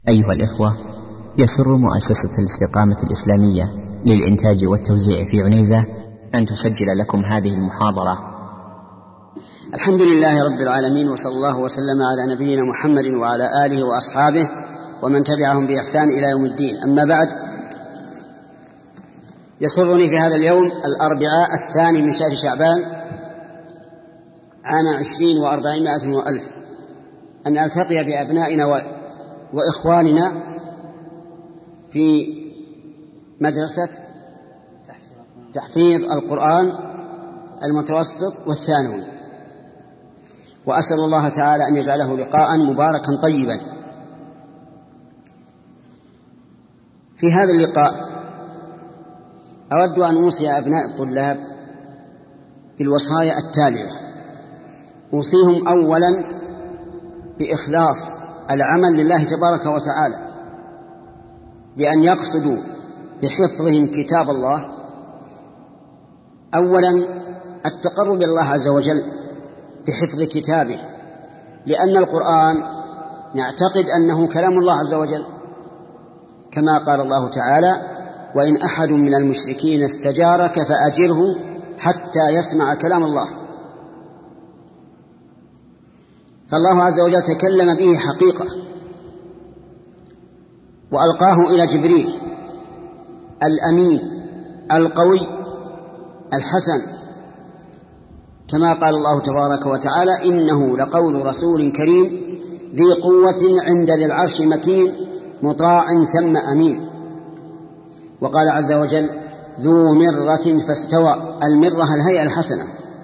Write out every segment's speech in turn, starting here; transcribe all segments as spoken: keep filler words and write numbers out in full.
أيها الإخوة، يسر مؤسسة الاستقامة الإسلامية للإنتاج والتوزيع في عنيزة أن تسجل لكم هذه المحاضرة. الحمد لله رب العالمين، وصلى الله وسلم على نبينا محمد وعلى آله وأصحابه ومن تبعهم بإحسان إلى يوم الدين. أما بعد، يسرني في هذا اليوم الأربعاء الثاني من شهر شعبان عام عشرين وأربعمائة وألف أن ألتقي بأبنائنا وإخواننا في مدرسة تحفيظ القرآن المتوسط والثانوي، وأسأل الله تعالى أن يجعله لقاء مباركا طيبا. في هذا اللقاء أود أن أوصي أبناء الطلاب بالوصايا التالية. أوصيهم أولا بإخلاص العمل لله تبارك وتعالى، بأن يقصدوا بحفظهم كتاب الله أولا التقرب إلى الله عز وجل بحفظ كتابه، لأن القرآن نعتقد أنه كلام الله عز وجل، كما قال الله تعالى: وإن أحد من المشركين استجارك فأجره حتى يسمع كلام الله. فالله عز وجل تكلم به حقيقة وألقاه إلى جبريل الأمين القوي الحسن، كما قال الله تبارك وتعالى: إنه لقول رسول كريم ذي قوة عند ذي العرش مكين مطاع ثم أمين. وقال عز وجل: ذو مرة فاستوى. المرة الهيئة الحسنة،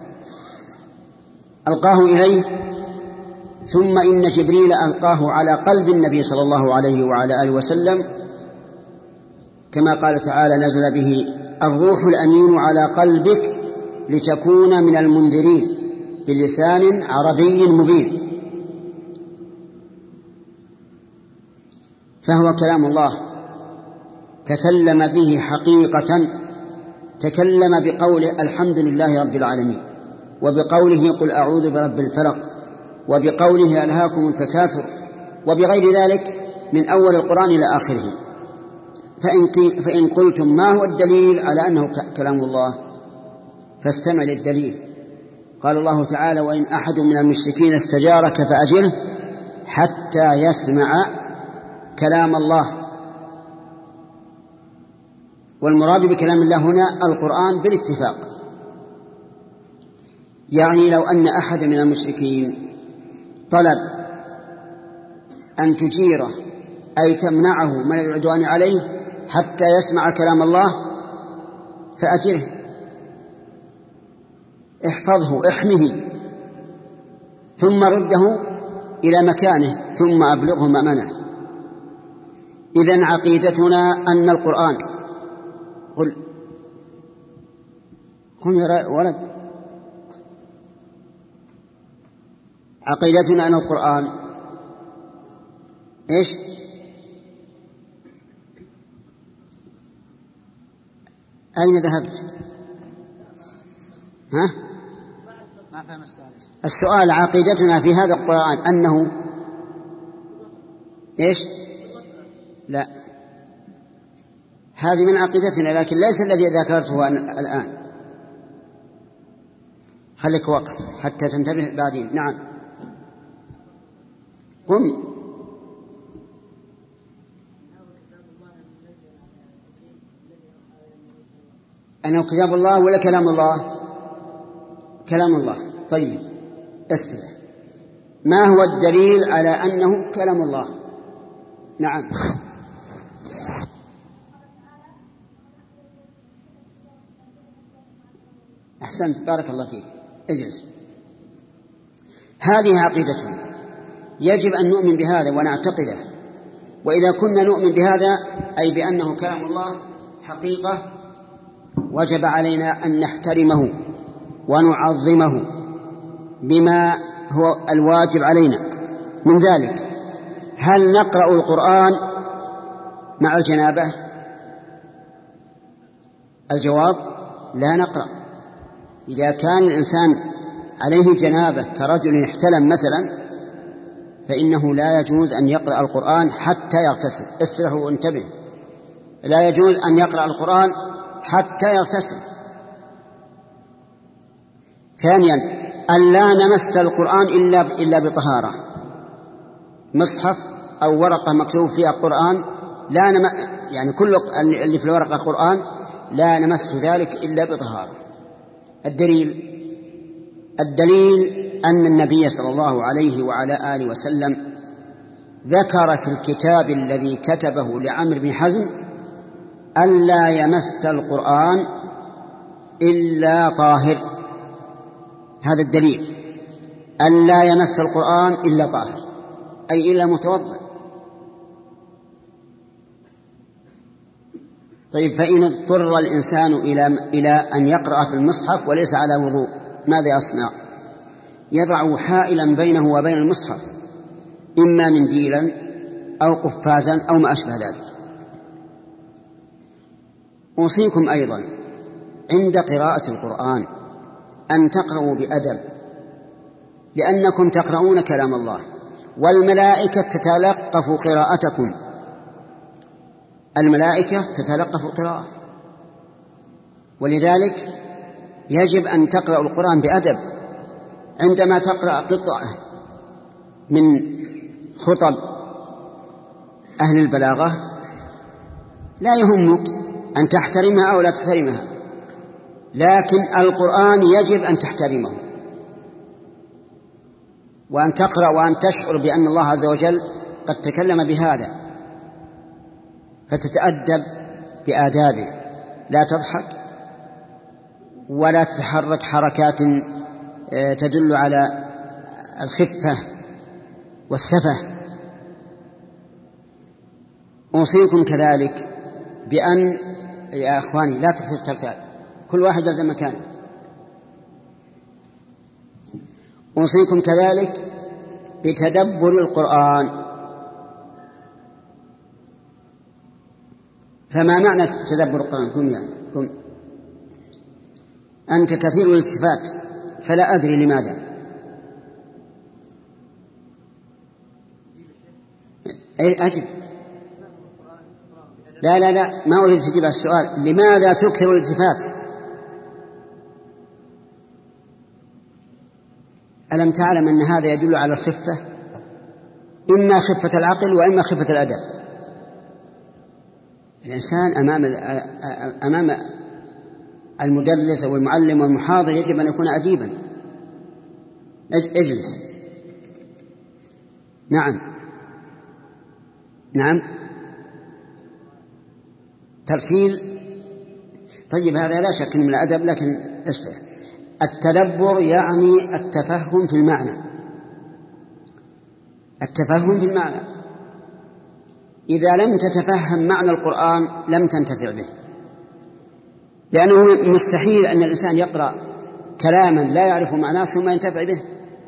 ألقاه إليه، ثم إن جبريل ألقاه على قلب النبي صلى الله عليه وعلى آله وسلم، كما قال تعالى: نزل به الروح الأمين على قلبك لتكون من المنذرين بلسان عربي مبين. فهو كلام الله تكلم به حقيقة، تكلم بقوله الحمد لله رب العالمين، وبقوله قل أعوذ برب الفلق، وبقوله ألهاكم التكاثر، وبغير ذلك من أول القرآن إلى آخره. فإن, فإن قلتم ما هو الدليل على أنه كلام الله فاستمع للدليل. قال الله تعالى: وإن أحد من المشركين استجارك فأجره حتى يسمع كلام الله. والمراد بكلام الله هنا القرآن بالاتفاق، يعني لو أن أحد من المشركين طلب أن تجيره أي تمنعه من العدوان عليه حتى يسمع كلام الله فأجره، احفظه، احمه، ثم رده إلى مكانه، ثم أبلغه مأمنه. إذن عقيدتنا أن القرآن قل قل يا ولد عقيدتنا أن القرآن إيش؟ أين ذهبت؟ ها؟ ما فهم السؤال. السؤال: عقيدتنا في هذا القرآن أنه إيش؟ لا، هذه من عقيدتنا، لكن ليس الذي ذكرته الآن. خليك وقف حتى تنتبه بعدين. نعم، قم. أنه كتاب الله ولا كلام الله؟ كلام الله. طيب، استمع، ما هو الدليل على أنه كلام الله؟ نعم. أحسنت، بارك الله فيك، اجلس. هذه عقيدتنا، يجب أن نؤمن بهذا ونعتقده. وإذا كنا نؤمن بهذا أي بأنه كلام الله حقيقة، وجب علينا أن نحترمه ونعظمه بما هو الواجب علينا من ذلك. هل نقرأ القرآن مع الجنابة؟ الجواب: لا نقرأ. إذا كان الإنسان عليه جنابة كرجل احتلم مثلا فإنه لا يجوز أن يقرأ القرآن حتى يغتسل. استرحوا وانتبه، لا يجوز أن يقرأ القرآن حتى يغتسل. ثانيا أن لا نمس القرآن إلا إلا بطهارة. مصحف أو ورقة مكتوب فيها القرآن لا نم... يعني كل اللي في الورقة قرآن لا نمس ذلك إلا بطهارة. الدليل الدليل أن النبي صلى الله عليه وعلى آله وسلم ذكر في الكتاب الذي كتبه لعمرو بن حزم ألا يمس القرآن إلا طاهر. هذا الدليل، ألا يمس القرآن إلا طاهر أي إلا متوضئ. طيب فإن اضطر الإنسان إلى إلى أن يقرأ في المصحف وليس على وضوء ماذا يصنع؟ يضع حائلا بينه وبين المصحف، إما منديلا أو قفازا أو ما أشبه ذلك. أوصيكم أيضا عند قراءة القرآن أن تقرأوا بأدب، لأنكم تقرؤون كلام الله والملائكة تتلقف قراءتكم. الملائكة تتلقف القراءة، ولذلك يجب أن تقرأ القرآن بأدب. عندما تقرأ قطعة من خطب أهل البلاغة لا يهمك أن تحترمها أو لا تحترمها، لكن القرآن يجب أن تحترمه وأن تقرأ وأن تشعر بأن الله عز وجل قد تكلم بهذا، فتتأدب بآدابه، لا تضحك ولا تتحرك حركات تدل على الخفة والسفة. أوصيكم كذلك بأن يا أخواني لا تكثر الترتال، كل واحد يلزم مكانه. أوصيكم كذلك بتدبر القرآن. فما معنى تدبر القرآن؟ كم يعني كم أنت كثير الالتفات فلا أدري لماذا. أي أجب. لا لا لا ما أريد تجيب السؤال، لماذا تكثر الالتفات؟ ألم تعلم أن هذا يدل على الخفة، إما خفة العقل وإما خفة الأدب. الإنسان أمام أمام المدرس أو المعلم والمحاضر يجب أن يكون أديبا. اجلس. نعم نعم ترتيل. طيب هذا لا شك من الأدب، لكن اسمع، التدبر يعني التفهم في المعنى. التفهم في المعنى، إذا لم تتفهم معنى القرآن لم تنتفع به، لأنه مستحيل أن الإنسان يقرأ كلاما لا يعرف معناه ثم ينتفع به.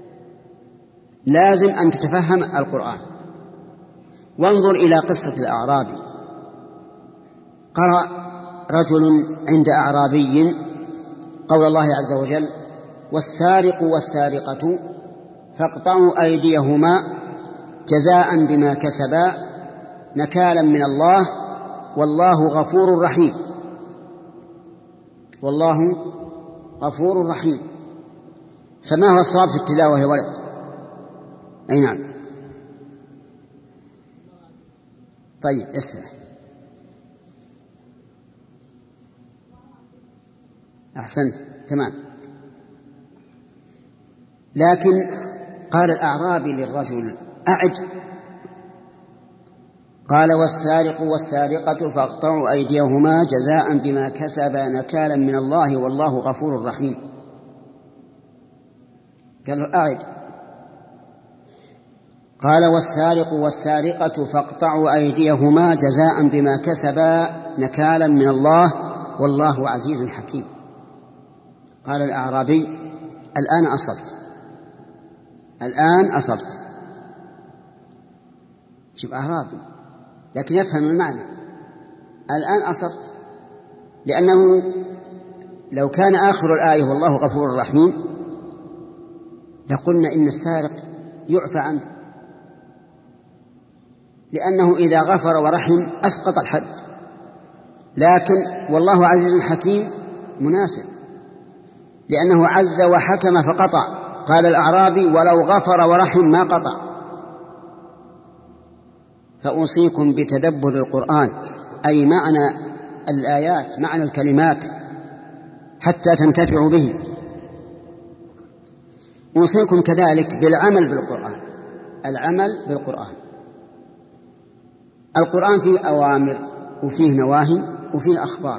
لازم أن تتفهم القرآن. وانظر إلى قصة الأعرابي. قرأ رجل عند أعرابي قول الله عز وجل: والسارق والسارقة فاقطعوا أيديهما جزاء بما كسبا نكالا من الله والله غفور رحيم. والله غفور رحيم. فما هو الصواب في التلاوة يا ولد؟ أي نعم. طيب استمع. أحسنت تمام. لكن قال الأعرابي للرجل: أعد. قال: والسارق والسارقة فاقطعوا أيديهما جزاء بما كسبا نكالا من الله والله غفور رحيم. قال له: أعد. قال: والسارق والسارقة فاقطعوا أيديهما جزاء بما كسبا نكالا من الله والله عزيز حكيم. قال الأعرابي: الآن أصبت، الآن أصبت. شوف أعرابي لكن يفهم المعنى. الآن أصبت، لأنه لو كان آخر الآية والله غفور رحيم لقلنا إن السارق يعفى عنه لأنه إذا غفر ورحم أسقط الحد، لكن والله عزيز حكيم مناسب، لأنه عز وحكم فقطع. قال الأعرابي: ولو غفر ورحم ما قطع. فأوصيكم بتدبر القرآن، أي معنى الآيات، معنى الكلمات، حتى تنتفعوا به. أوصيكم كذلك بالعمل بالقرآن، العمل بالقرآن. القرآن فيه أوامر وفيه نواهي وفيه أخبار.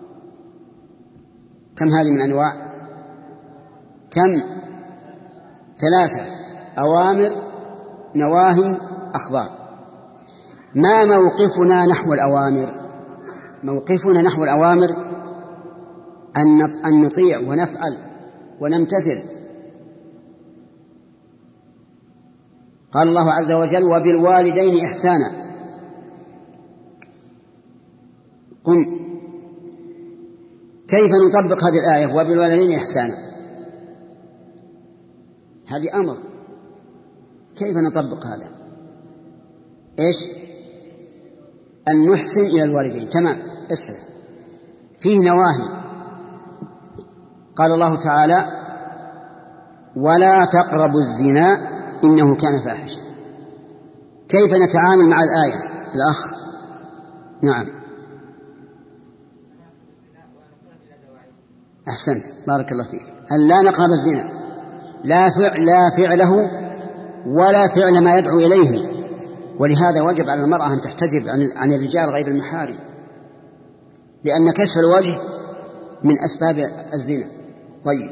كم هذه من أنواع؟ كم؟ ثلاثة: أوامر، نواهي، أخبار. ما موقفنا نحو الأوامر؟ موقفنا نحو الأوامر أن نطيع ونفعل ونمتثل. قال الله عز وجل: وبالوالدين إحسانا. قم. كيف نطبق هذه الآية وبالوالدين إحسانا؟ هذه أمر، كيف نطبق هذا؟ إيش؟ أن نحسن إلى الوالدين. تمام، اسمع. فيه نواهي. قال الله تعالى: ولا تقربوا الزنا إنه كان فاحشا. كيف نتعامل مع الآية؟ الأخ. نعم، أحسنت، بارك الله فيك. أن لا نقرب الزنا، لا فعل لا فعله ولا فعل ما يدعو إليه. ولهذا وجب على المرأة أن تحتجب عن الرجال غير المحارم، لأن كشف الوجه من أسباب الزنا. طيب،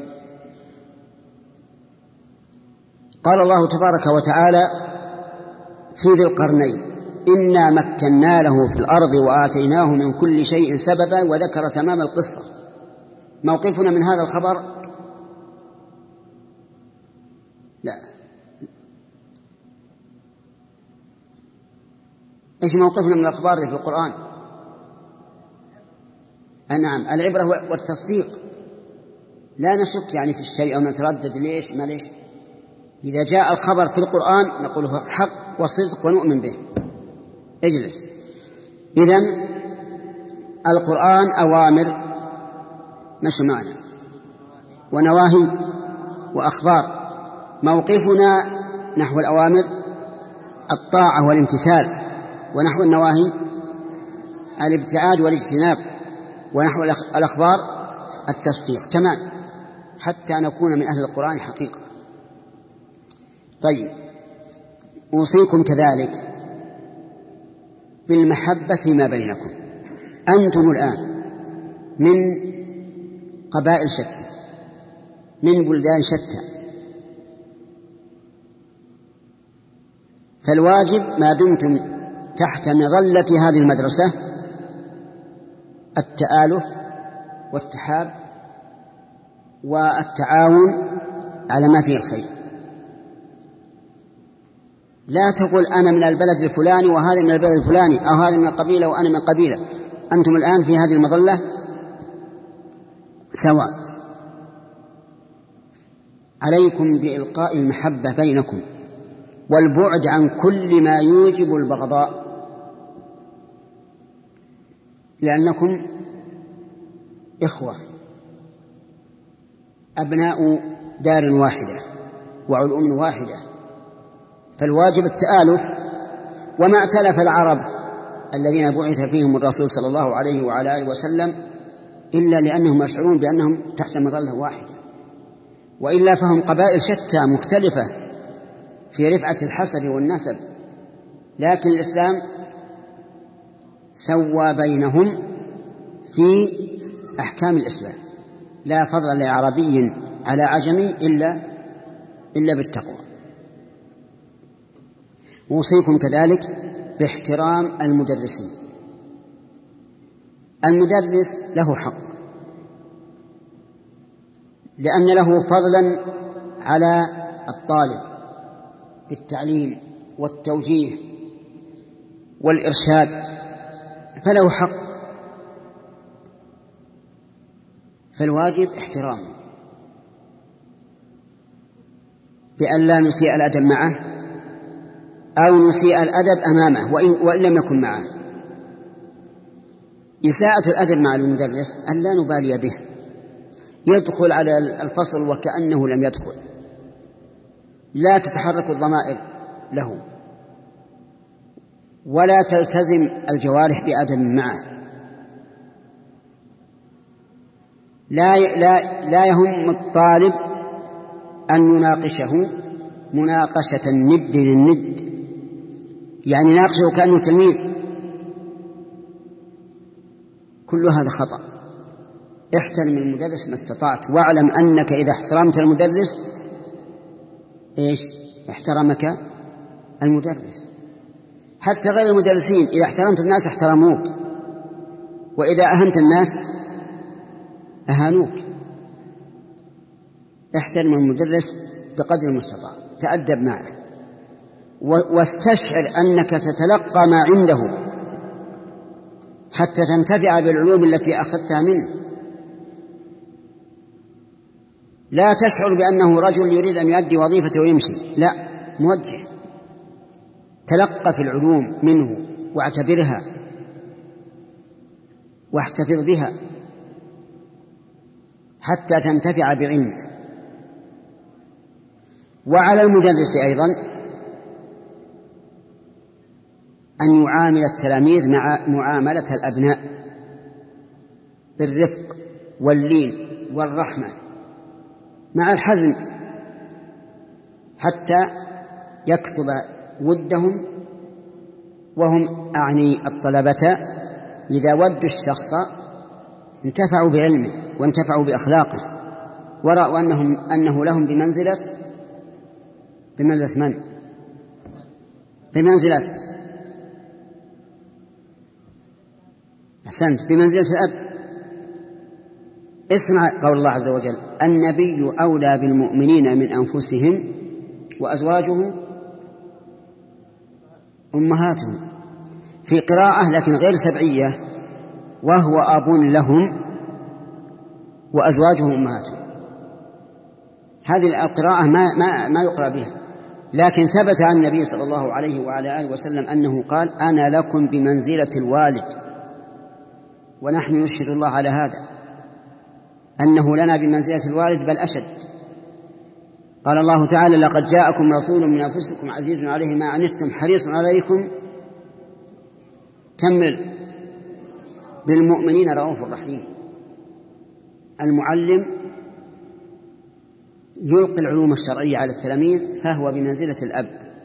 قال الله تبارك وتعالى في ذي القرنين: إنا مكنا له في الأرض وآتيناه من كل شيء سببا، وذكر تمام القصة. موقفنا من هذا الخبر؟ لا. إيش موقفنا من الأخبار في القرآن؟ نعم، العبرة والتصديق. لا نشك يعني في الشيء أو نتردد ليش ما ليش. إذا جاء الخبر في القرآن نقول هو حق وصدق ونؤمن به. اجلس. إذن القرآن أوامر، مش معنى، ونواهي وأخبار. موقفنا نحو الأوامر الطاعة والامتثال، ونحو النواهي الابتعاد والاجتناب، ونحو الأخبار التصديق. تمام، حتى نكون من أهل القرآن حقيقة. طيب، أوصيكم كذلك بالمحبة فيما بينكم. أنتم الآن من قبائل شتى، من بلدان شتى، فالواجب ما دمتم تحت مظلة هذه المدرسة التآلف والتحاب والتعاون على ما فيه الخير. لا تقول أنا من البلد الفلاني وهذا من البلد الفلاني، أو هذا من القبيلة وأنا من القبيلة. أنتم الآن في هذه المظلة سواء. عليكم بإلقاء المحبة بينكم والبعد عن كل ما يوجب البغضاء، لأنكم إخوة أبناء دار واحدة وعلوم واحدة، فالواجب التآلف. وما ائتلف العرب الذين بعث فيهم الرسول صلى الله عليه وعلى آله وسلم إلا لأنهم يشعرون بأنهم تحت مظلة واحدة، وإلا فهم قبائل شتى مختلفة في رفعة الحسب والنسب، لكن الإسلام سوى بينهم في أحكام الإسلام. لا فضل لعربي على عجمي إلا إلا بالتقوى. أوصيكم كذلك باحترام المدرسين. المدرس له حق، لأن له فضلا على الطالب بالتعليم والتوجيه والإرشاد، فله حق، فالواجب احترامه بأن لا نسيء الأدب معه أو نسيء الأدب أمامه وإن, وإن لم يكن معه. إساءة الأدب مع المدرس أن لا نبالي به، يدخل على الفصل وكأنه لم يدخل، لا تتحرك الضمائر له ولا تلتزم الجوارح بأدب معه. لا لا لا يهم الطالب أن يناقشه مناقشة الند للند، يعني ناقشه كأنه تلميذ. كل هذا خطأ. احترم المدرس ما استطعت، واعلم أنك إذا احترمت المدرس إيش احترمك المدرس. حتى غير المدرسين إذا احترمت الناس احترموك، وإذا أهنت الناس أهانوك. احترم المدرس بقدر المستطاع، تأدب معه، واستشعر أنك تتلقى ما عنده حتى تنتفع بالعلوم التي أخذتها منه. لا تشعر بأنه رجل يريد أن يؤدي وظيفته ويمشي، لا، موجه. تلقى في العلوم منه واعتبرها واحتفظ بها حتى تنتفع بعلمه. وعلى المدرس أيضا أن يعامل التلاميذ مع معاملة الأبناء بالرفق واللين والرحمة مع الحزم، حتى يكسب ودهم. وهم أعني الطلبة إذا ودوا الشخص انتفعوا بعلمه وانتفعوا بأخلاقه، ورأوا أنهم أنه لهم بمنزلة بمنزلة من؟ بمنزلة أحسنت بمنزلة الأب. اسمع قول الله عز وجل: النبي أولى بالمؤمنين من أنفسهم وأزواجه أمهاتهم. في قراءة لكن غير سبعية: وهو أب لهم وأزواجه أمهاتهم. هذه القراءة ما, ما, ما يقرأ بها، لكن ثبت عن النبي صلى الله عليه وعلى آله وسلم أنه قال: أنا لكم بمنزلة الوالد. ونحن نشهد الله على هذا أنه لنا بمنزلة الوالد بل أشد. قال الله تعالى: لقد جاءكم رسول من أنفسكم عزيز عليه ما عنتم حريص عليكم كمل بالمؤمنين رؤوف رحيم. المعلم يلقي العلوم الشرعية على التلاميذ فهو بمنزلة الأب،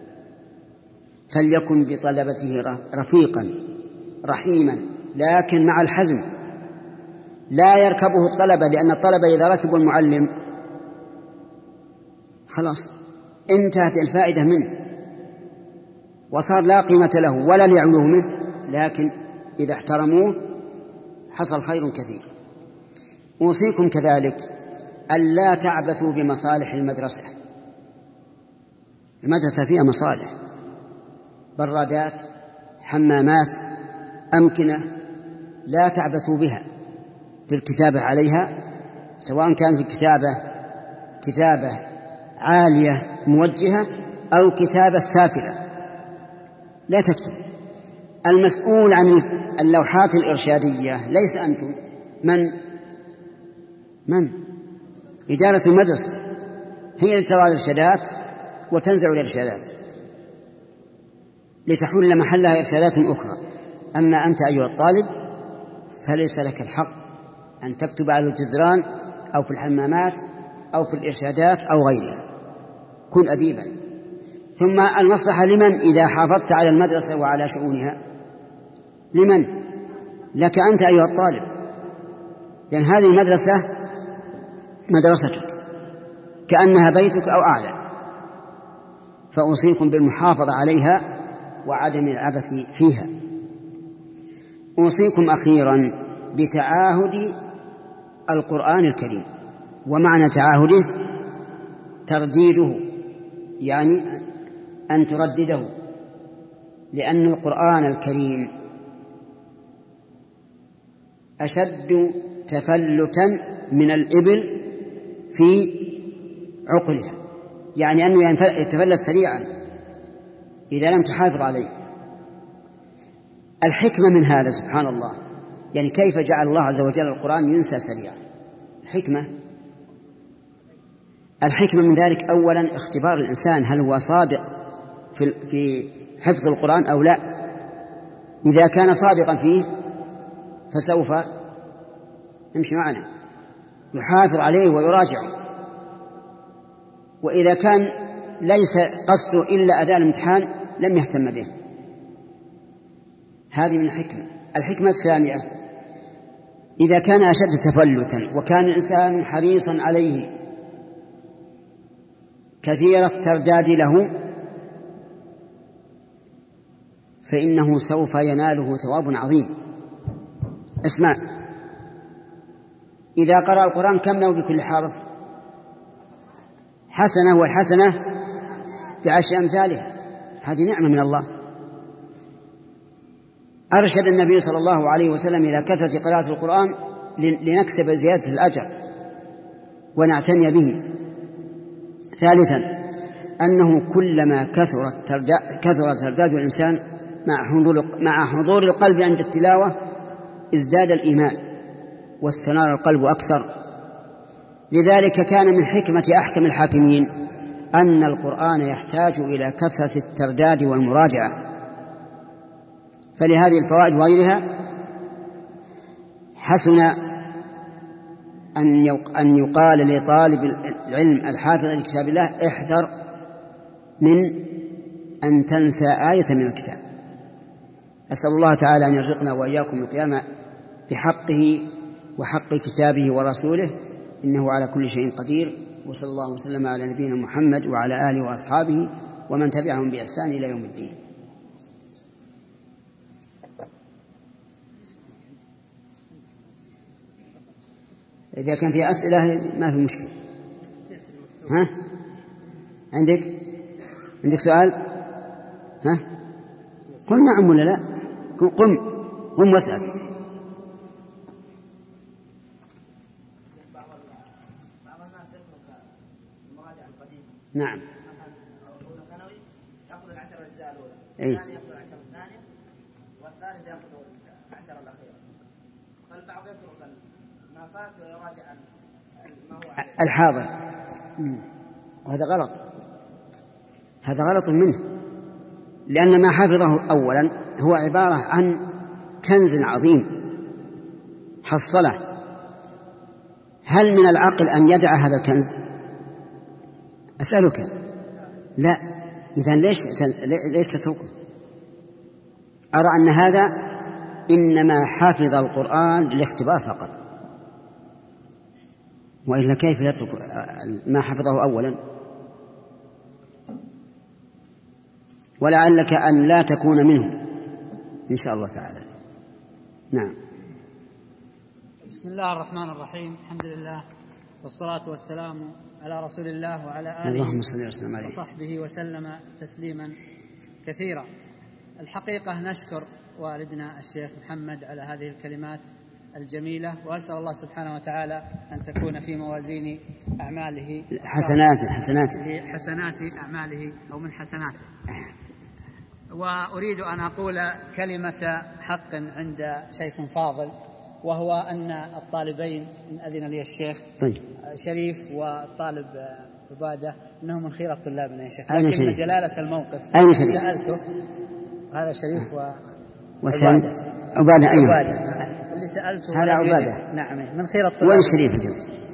فليكن بطلبته رفيقا رحيما لكن مع الحزم. لا يركبه الطلبة، لأن الطلبة إذا ركبوا المعلم خلاص انتهت الفائدة منه وصار لا قيمة له ولا لعلومه، لكن إذا احترموه حصل خير كثير. أوصيكم كذلك ألا تعبثوا بمصالح المدرسة. المدرسة فيها مصالح: برادات، حمامات، أمكنة، لا تعبثوا بها بالكتابة عليها، سواء كانت الكتابة كتابة عالية موجهة أو كتابة سافلة. لا تكتب. المسؤول عن اللوحات الإرشادية ليس أنتم، من من إدارة المدرسة هي اللي ترى الإرشادات وتنزع الإرشادات لتحل محلها إرشادات أخرى. أما أنت أيها الطالب فليس لك الحق أن تكتب على الجدران أو في الحمامات أو في الإرشادات أو غيرها. كن أديبا. ثم المصلحة لمن إذا حافظت على المدرسة وعلى شؤونها؟ لمن؟ لك أنت أيها الطالب، لأن هذه المدرسة مدرستك كأنها بيتك أو أعلى. فأوصيكم بالمحافظة عليها وعدم العبث فيها. أوصيكم أخيرا بتعاهد القرآن الكريم. ومعنى تعاهده ترديده، يعني أن تردده، لأن القرآن الكريم أشد تفلتا من الإبل في عقلها، يعني أنه يتفلت سريعا. إذا لم تحافظ عليه. الحكمة من هذا سبحان الله، يعني كيف جعل الله عز وجل القرآن ينسى سريعا؟ الحكمة الحكمة من ذلك أولا اختبار الإنسان هل هو صادق في حفظ القرآن أو لا. إذا كان صادقا فيه فسوف يمشي معنا يحافظ عليه ويراجعه، وإذا كان ليس قصده إلا أداء الامتحان لم يهتم به. هذه من الحكمة. الحكمة الثانية إذا كان أشد تفلتا وكان الإنسان حريصا عليه كثير الترداد له فإنه سوف يناله ثواب عظيم. اسمع، إذا قرأ القرآن كم له بكل حرف؟ حسنة، والحسنة بعشر أمثالها. هذه نعمة من الله. أرشد النبي صلى الله عليه وسلم إلى كثرة قراءة القرآن لنكسب زيادة الأجر ونعتني به. ثالثا أنه كلما كثر ترداد الإنسان مع حضور القلب عند التلاوة ازداد الإيمان واستنار القلب أكثر. لذلك كان من حكمة أحكم الحاكمين أن القرآن يحتاج إلى كثرة الترداد والمراجعة. فلهذه الفوائد وغيرها حسن أن يقال لطالب العلم الحافظ لكتاب الله احذر من أن تنسى آية من الكتاب. أسأل الله تعالى أن يرزقنا وإياكم القيامة بحقه وحق كتابه ورسوله، إنه على كل شيء قدير. وصلى الله وسلم على نبينا محمد وعلى آله وأصحابه ومن تبعهم بإحسان إلى يوم الدين. إذا كان في أسئلة ما في مشكلة. ها؟ عندك عندك سؤال؟ ها؟ قل نعم ولا لا؟ قم قم واسأل. نعم. يأخذ العشر الأجزاء الأولى، الثاني يأخذ العشر الثانية، والثالث يأخذ العشر الأخيرة. فالبعض يترك ما فات ويراجع ما هو الحاضر، وهذا غلط. هذا غلط منه، لأن ما حفظه أولا هو عبارة عن كنز عظيم حصله. هل من العقل أن يدع هذا الكنز؟ أسألك. لا. إذن ليش ليش تتركه؟ أرى أن هذا إنما حفظ القرآن للاختبار فقط، وإلا كيف يترك ما حفظه أولا؟ ولعلك أن لا تكون منه إن شاء الله تعالى. نعم. بسم الله الرحمن الرحيم. الحمد لله والصلاة والسلام على رسول الله وعلى آله وصحبه وسلم تسليما كثيرا. الحقيقة نشكر والدنا الشيخ محمد على هذه الكلمات الجميلة، وأسأل الله سبحانه وتعالى أن تكون في موازين أعماله حسناته حسناته حسنات أعماله أو من حسناته. وأريد أن أقول كلمة حق عند شيخ فاضل، وهو أن الطالبين إن أذن لي الشيخ طيب. شريف والطالب عبادة إنهم من خير طلابنا يا شيخ، لكن جلالة الموقف أين شريف؟ سألته هذا شريف و والثاني عبادة. أيوة. عبادة اللي سألته هذا عبادة. نعم من خير الطلاب. وين شريف الجو؟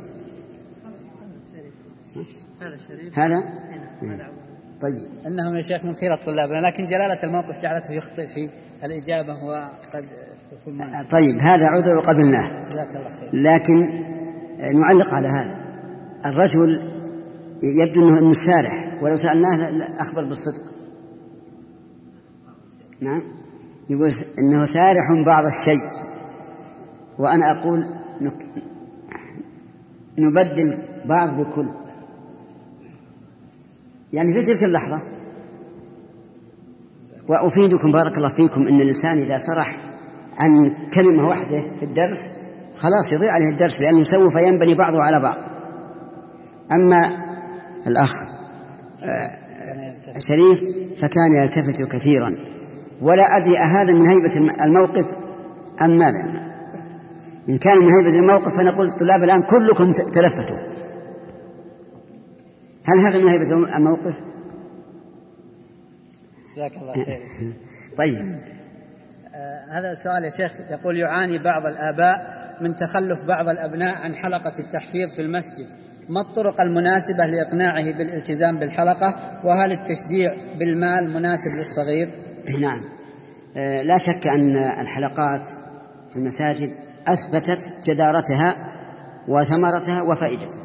هذا شريف. هذا هذا طيب. إنهم يا شيخ من خير الطلاب، لكن جلالة الموقف جعلته يخطئ في الإجابة وقد يكون معنا. طيب هذا عذر قبلناه، جزاك الله خير. لكن نعلق على هذا. الرجل يبدو أنه إنه سارح، ولو سألناه أخبر بالصدق. نعم يقول إنه سارح بعض الشيء، وأنا أقول نبدل بعض بكل، يعني في تلك اللحظة. وأفيدكم بارك الله فيكم أن الإنسان إذا سرح عن كلمة واحدة في الدرس خلاص يضيع عليه الدرس، لأنه سوف ينبني بعضه على بعض. أما الأخ شريف فكان يلتفت كثيرا، ولا أدري أهذا من هيبة الموقف أم ماذا. إن كان من هيبة الموقف فنقول الطلاب الآن كلكم تلفتوا. هل هذا من هيبة الموقف؟ جزاك الله خير. طيب، آه هذا السؤال يا شيخ يقول: يعاني بعض الآباء من تخلف بعض الأبناء عن حلقة التحفيظ في المسجد، ما الطرق المناسبة لإقناعه بالالتزام بالحلقة؟ وهل التشجيع بالمال مناسب للصغير؟ نعم، آه لا شك أن الحلقات في المساجد أثبتت جدارتها وثمرتها وفائدتها،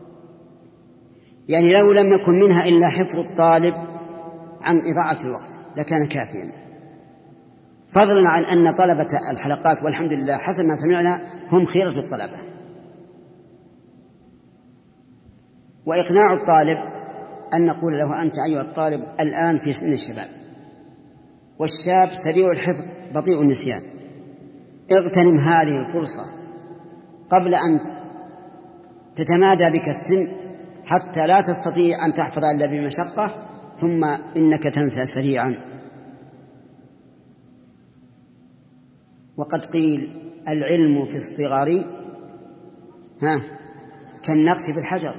يعني لو لم يكن منها إلا حفظ الطالب عن إضاعة الوقت لكان كافيا، فضلا عن أن طلبة الحلقات والحمد لله حسب ما سمعنا هم خيرة الطلبة. وإقناع الطالب أن نقول له: أنت أيها الطالب الآن في سن الشباب، والشاب سريع الحفظ بطيء النسيان، اغتنم هذه الفرصة قبل أن تتمادى بك السن حتى لا تستطيع أن تحفظ إلا بمشقة، ثم إنك تنسى سريعا. وقد قيل: العلم في الصغر ها كالنقش في الحجر،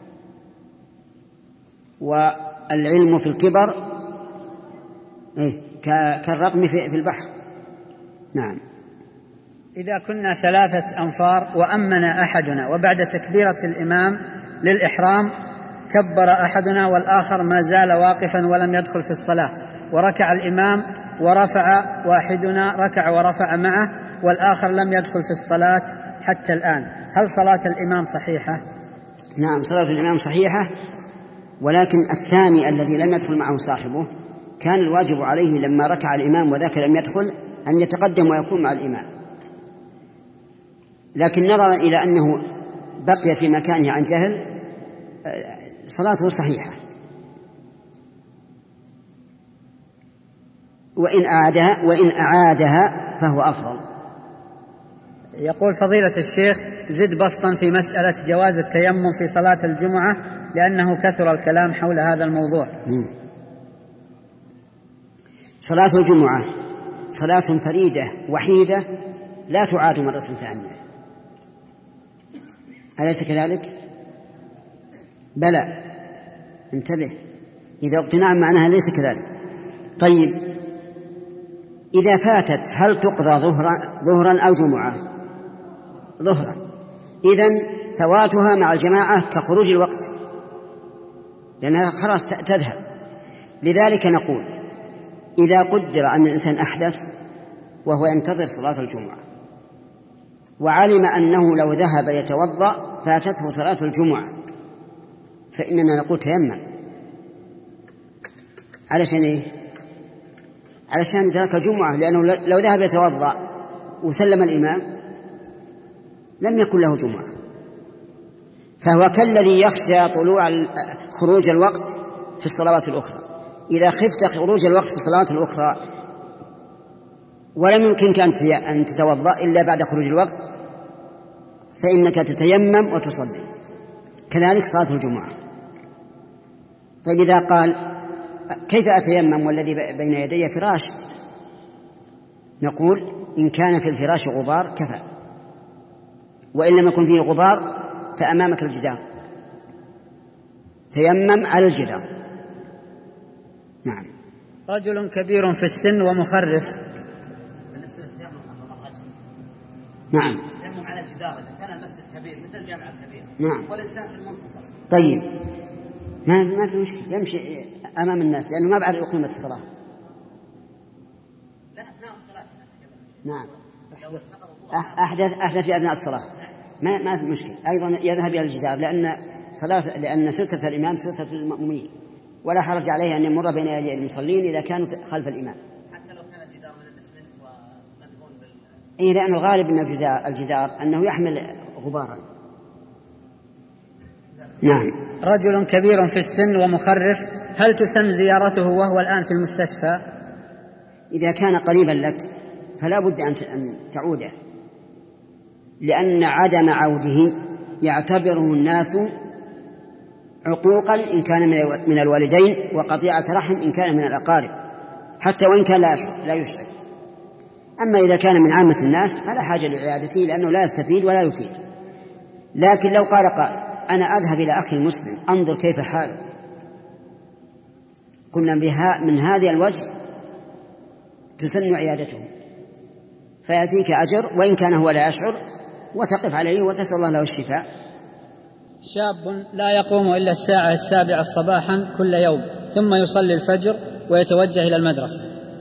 والعلم في الكبر إيه كالرقم في البحر. نعم. إذا كنا ثلاثة أنفار وأمن أحدنا وبعد تكبيرة الإمام للإحرام كبر أحدنا والآخر ما زال واقفا ولم يدخل في الصلاة، وركع الإمام ورفع واحدنا ركع ورفع معه والآخر لم يدخل في الصلاة حتى الآن، هل صلاة الإمام صحيحة؟ نعم، صلاة الإمام صحيحة، ولكن الثاني الذي لم يدخل معه صاحبه كان الواجب عليه لما ركع الإمام وذاك لم يدخل أن يتقدم ويكون مع الإمام، لكن نظرا إلى أنه بقي في مكانه عن جهل صلاته صحيحة، وإن أعادها وإن أعادها فهو أفضل. يقول: فضيلة الشيخ، زد بسطا في مسألة جواز التيمم في صلاة الجمعة لأنه كثر الكلام حول هذا الموضوع. م. صلاة الجمعة صلاة فريدة وحيدة لا تعاد مرة ثانية، أليس كذلك؟ بلى، انتبه، إذا اقتناع معناها ليس كذلك. طيب، إذا فاتت هل تقضى ظهرا, ظهرا أو جمعة؟ ظهرا، إذن فواتها مع الجماعة كخروج الوقت لأنها خلاص تذهب. لذلك نقول: إذا قدر أن الإنسان أحدث وهو ينتظر صلاة الجمعة وعلم أنه لو ذهب يتوضأ فاتته صلاة الجمعة، فإننا نقول: تيمم. علشان إيه؟ علشان ترك الجمعة، لأنه لو ذهب يتوضأ وسلم الإمام لم يكن له جمعة، فهو كالذي يخشى طلوع خروج الوقت في الصلوات الأخرى. إذا خفت خروج الوقت في الصلوات الأخرى ولم يمكنك أن تتوضأ إلا بعد خروج الوقت فإنك تتيمم وتصلي، كذلك صلاة الجمعة. طيب، إذا قال: كيف أتيمم والذي بين يدي فراش؟ نقول: إن كان في الفراش غبار كفى، وإن لم يكن فيه غبار فأمامك الجدار، تيمم على الجدار. نعم. رجل كبير في السن ومخرف. بالنسبة للتيمم أمام الرجل، نعم، التيمم على الجدار إذا كان المسجد كبير مثل الجامع الكبير، نعم، والإنسان في المنتصف. طيب، ما ما في مشكلة، يمشي أمام الناس لأنه ما بعد قيمة الصلاة. لا، أثناء الصلاة. نعم، أحدث أحدث في أثناء الصلاة، ما ما في مشكلة. أيضا يذهب إلى الجدار لأن صلاة لأن سترة الإمام سترة المأمومين، ولا حرج عليه أن يمر بين يدي المصلين إذا كانوا خلف الإمام، حتى لو كان الجدار من الإسمنت ومدهون بال. إيه، لأن الغالب أن الجدار, الجدار أنه يحمل غبارا. نعم. رجل كبير في السن ومخرف، هل تسن زيارته وهو الآن في المستشفى؟ إذا كان قريبا لك فلا بد أن تعوده، لأن عدم عوده يعتبره الناس عقوقا إن كان من الوالدين، وقطيعة رحم إن كان من الأقارب، حتى وإن كان لا يشعر. أما إذا كان من عامة الناس فلا حاجة لعيادته، لأنه لا يستفيد ولا يفيد. لكن لو قال قائل أنا أذهب إلى أخي المسلم أنظر كيف حاله، قلنا بها من هذه الوجه تسن عيادته، فيأتيك أجر وإن كان هو لا يشعر، وتقف عليه وتسأل الله له الشفاء. شاب لا يقوم إلا الساعة السابعة صباحا كل يوم، ثم يصلي الفجر ويتوجه إلى المدرسة.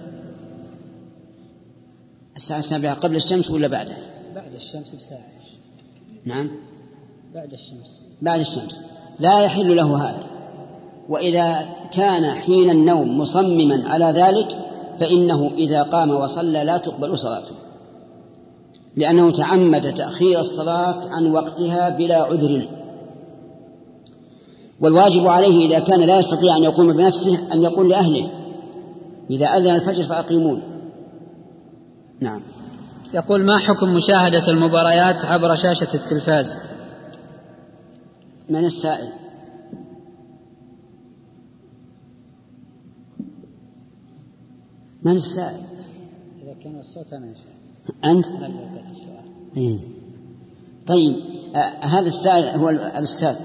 الساعة السابعة قبل الشمس ولا بعدها؟ بعد الشمس بساعة. نعم بعد الشمس. بعد الشمس. لا يحل له هذا. وإذا كان حين النوم مصمما على ذلك فإنه إذا قام وصلى لا تقبل صلاته، لأنه تعمد تأخير الصلاة عن وقتها بلا عذر. والواجب عليه إذا كان لا يستطيع أن يقوم بنفسه أن يقول لأهله إذا أذن الفجر فأقيمون. نعم. يقول ما حكم مشاهدة المباريات عبر شاشة التلفاز؟ من السائل؟ من السائل؟ إذا كان الصوت أنا أشياء. أنت؟ إيه. طيب آه هذا السائل هو الأستاذ،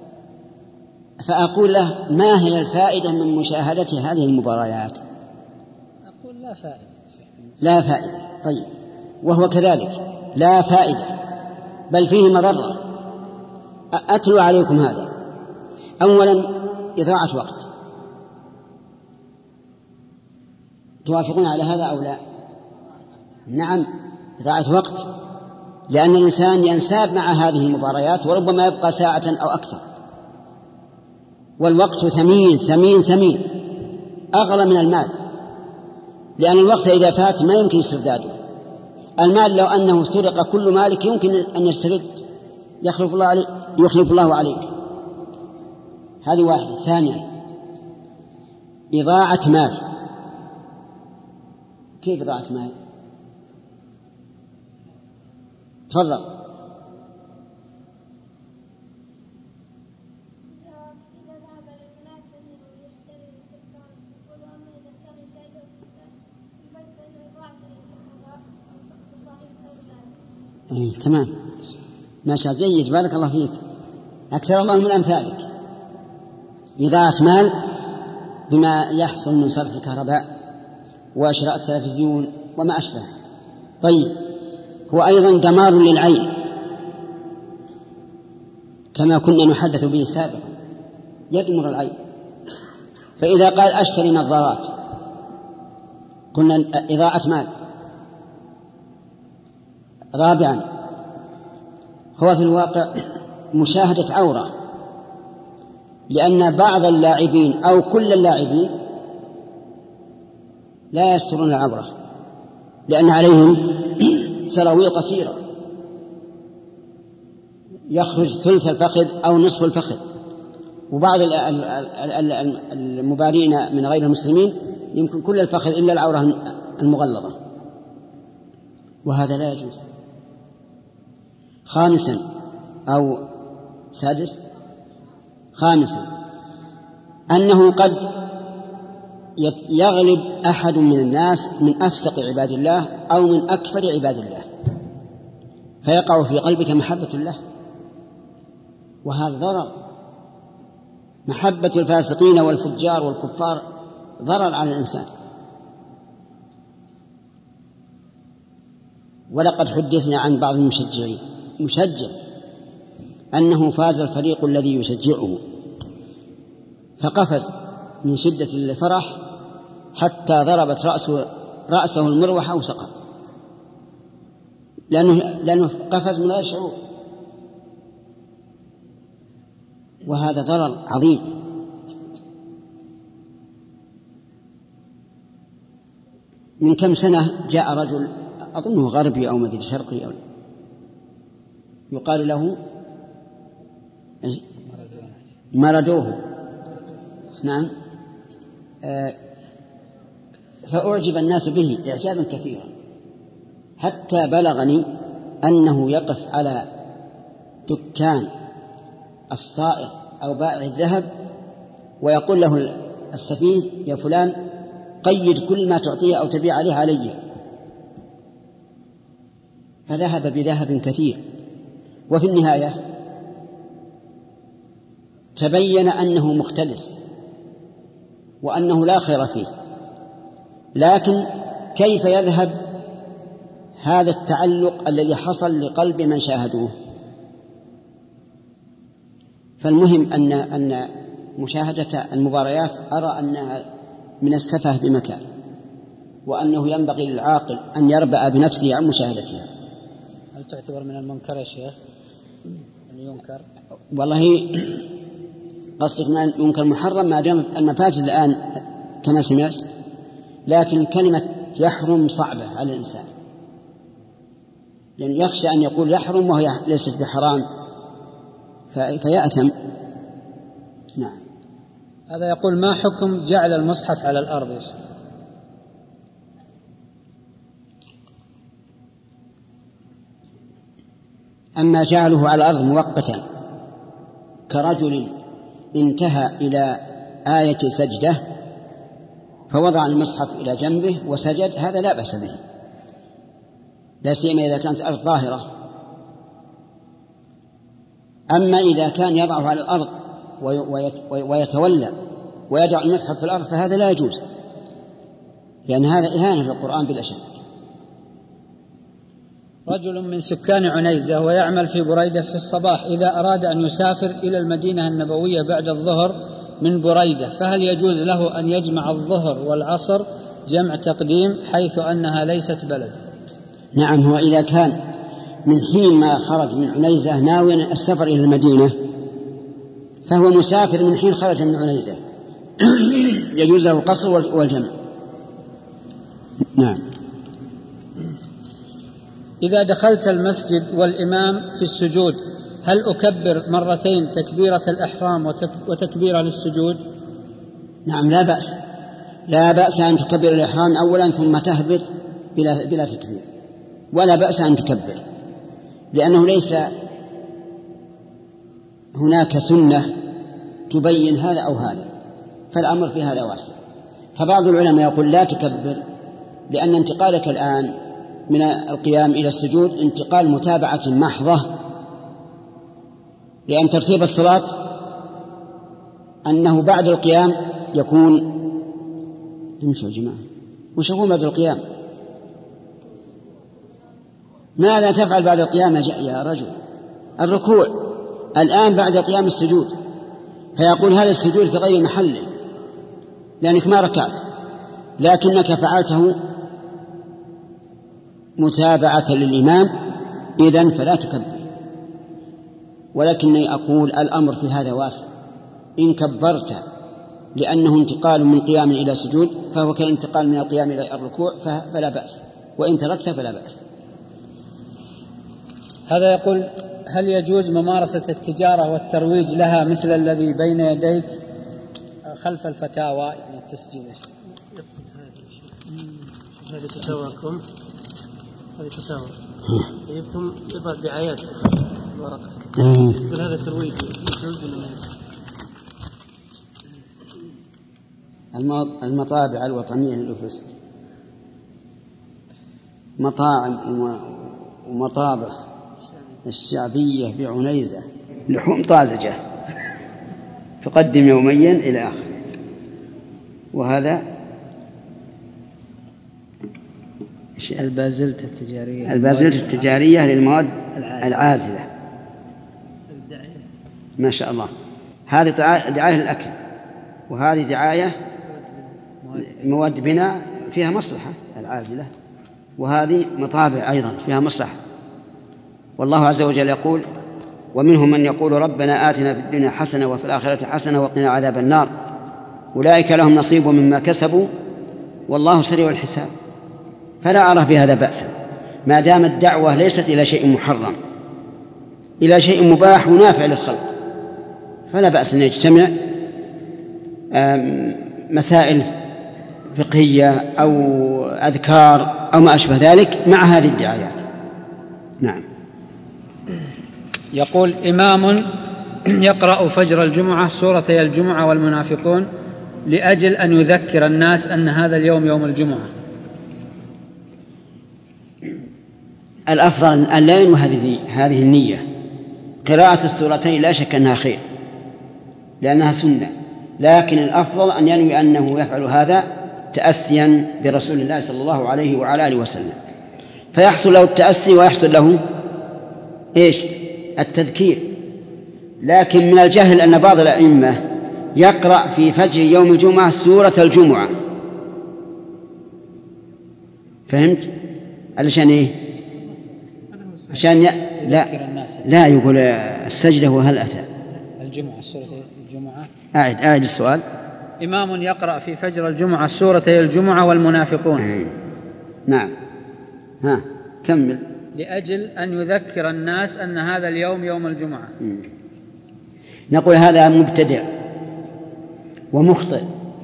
فأقول له ما هي الفائدة من مشاهدة هذه المباريات؟ أقول لا فائدة. لا فائدة. طيب وهو كذلك لا فائدة بل فيه مضرة. أتلو عليكم هذا. أولا إضاعة وقت، توافقون على هذا أو لا؟ نعم إضاعة وقت، لأن الإنسان ينساب مع هذه المباريات وربما يبقى ساعة أو أكثر، والوقت ثمين ثمين ثمين أغلى من المال، لأن الوقت إذا فات ما يمكن استرداده. المال لو أنه سرق كل مالك يمكن أن يسترد، يخلف الله عليك يخلف الله عليك. هذه واحدة. ثانيا إضاعة مال. كيف إضاعة مال؟ تفضل. إيه تمام ما شاء جيد بارك الله فيك، أكثر الله من أمثالك. إضاعة مال بما يحصل من صرف الكهرباء وشراء التلفزيون وما أشبه. طيب هو أيضا دمار للعين كما كنا نحدث به سابقا، يدمر العين. فإذا قال أشتري نظارات قلنا إضاعة مال. رابعا هو في الواقع مشاهدة عورة، لأن بعض اللاعبين أو كل اللاعبين لا يسترون العورة لأن عليهم سراويل قصيرة يخرج ثلث الفخذ أو نصف الفخذ، وبعض المبارين من غير المسلمين يمكن كل الفخذ إلا العورة المغلظة، وهذا لا يجوز. خامسا أو سادس خامسا أنه قد يغلب أحد من الناس من أفسق عباد الله أو من أكفر عباد الله فيقع في قلبك محبة الله، وهذا ضرر. محبة الفاسقين والفجار والكفار ضرر على الإنسان. ولقد حدثنا عن بعض المشجعين مشجع أنه فاز الفريق الذي يشجعه فقفز من شدة الفرح حتى ضربت رأسه, رأسه المروحة وسقط، لأنه, لأنه قفز من غير شعور، وهذا ضرر عظيم. من كم سنة جاء رجل أظنه غربي أو مدري شرقي أو يقال له مارادوه، نعم، فأعجب الناس به إعجابا كثيرا حتى بلغني أنه يقف على دكان الصائغ أو بائع الذهب ويقول له السفيه يا فلان قيد كل ما تعطيه أو تبيع عليه علي، فذهب بذهب كثير، وفي النهاية تبين أنه مختلس وأنه لا خير فيه، لكن كيف يذهب هذا التعلق الذي حصل لقلب من شاهدوه؟ فالمهم أن أن مشاهدة المباريات أرى أنها من السفه بمكان، وأنه ينبغي للعاقل أن يربأ بنفسه عن مشاهدتها. هل تعتبر من المنكر يا شيخ؟ أن ينكر؟ والله قصدك من ينكر محرم ما دام المفاسد الآن كما سمعت، لكن كلمة يحرم صعبة على الإنسان، لأن يعني يخشى أن يقول يحرم وهي ليست بحرام فيأثم. نعم. هذا يقول ما حكم جعل المصحف على الأرض يا شيخ؟ أما جعله على الأرض مؤقتا كرجل انتهى إلى آية سجدة فوضع المصحف إلى جنبه وسجد، هذا لا بأس به، لا سيما إذا كانت الأرض ظاهرة. أما إذا كان يضعه على الأرض ويتولى ويدع المصحف في الأرض فهذا لا يجوز، لأن هذا إهانة للقرآن بلا شك. رجل من سكان عنيزة ويعمل في بريدة في الصباح، إذا أراد أن يسافر إلى المدينة النبوية بعد الظهر من بريدة، فهل يجوز له أن يجمع الظهر والعصر جمع تقديم حيث أنها ليست بلد؟ نعم، هو إذا كان من حين ما خرج من عنيزة ناويا السفر إلى المدينة فهو مسافر من حين خرج من عنيزة يجوز له القصر والجمع. نعم. إذا دخلت المسجد والإمام في السجود هل أكبر مرتين تكبيرة الإحرام وتكبيرة للسجود؟ نعم، لا بأس، لا بأس أن تكبر الإحرام أولا ثم تهبط بلا, بلا تكبير، ولا بأس أن تكبر، لأنه ليس هناك سنة تبين هذا أو هذا، فالأمر في هذا واسع. فبعض العلماء يقول لا تكبر، لأن انتقالك الآن من القيام إلى السجود انتقال متابعة محضة، لأن ترتيب الصلاة أنه بعد القيام يكون امشوا يا جماعة وش يكون بعد القيام؟ ماذا تفعل بعد القيام يا رجل؟ الركوع الآن بعد قيام السجود، فيقول هذا السجود في غير محله لأنك ما ركعت، لكنك فعلته متابعة للإمام، إذن فلا تكبر. ولكني أقول الأمر في هذا واسع، إن كبرت لأنه انتقال من قيام إلى سجود فهو كالانتقال من القيام إلى الركوع فلا بأس، وإن تركت فلا بأس. هذا يقول هل يجوز ممارسة التجارة والترويج لها مثل الذي بين يديك خلف الفتاوى، يعني التسجيل؟ يقصد هذه هذه فتاواكم، هذه فتاوى يجبكم يضع دعايات ورقة، يقول هذا ترويج يجوز ولا ما يجوز؟ المطابع الوطنية للأنفس، مطاعم ومطابخ الشعبية بعنيزة لحوم طازجة تقدم يوميا إلى آخر. وهذا البازلت التجارية، البازلت التجارية للمواد العازلة. ما شاء الله، هذه دعاية للأكل، وهذه دعاية مواد بناء فيها مصلحة العازلة، وهذه مطابع أيضا فيها مصلحة. والله عز وجل يقول ومنهم من يقول ربنا آتنا في الدنيا حسنة وفي الآخرة حسنة وقنا عذاب النار أولئك لهم نصيب مما كسبوا والله سريع الحساب. فلا أرى بهذا بأسا ما دام الدعوة ليست إلى شيء محرم، إلى شيء مباح ونافع للخلق، فلا بأس أن يجتمع مسائل فقهية أو أذكار أو ما أشبه ذلك مع هذه الدعايات. نعم. يقول إمام يقرأ فجر الجمعة سورتي الجمعة والمنافقون لأجل أن يذكر الناس أن هذا اليوم يوم الجمعة؟ الأفضل أن لا ينوي هذه النية. قراءة السورتين لا شك أنها خير لأنها سنة، لكن الأفضل أن ينوي أنه يفعل هذا تأسيا برسول الله صلى الله عليه وعلى آله وسلم، فيحصل له التأسي ويحصل له إيش؟ التذكير. لكن من الجهل أن بعض الأئمة يقرأ في فجر يوم الجمعة سورة الجمعة. فهمت؟ علشان إيه؟ عشان ي... لا لا يقول السجدة وهل أتى الجمعة سورة الجمعة. أعد أعد السؤال. إمام يقرأ في فجر الجمعة سورتي الجمعة والمنافقون. أي. نعم. ها كمل. لأجل أن يذكر الناس أن هذا اليوم يوم الجمعة. م. نقول هذا مبتدع ومخطئ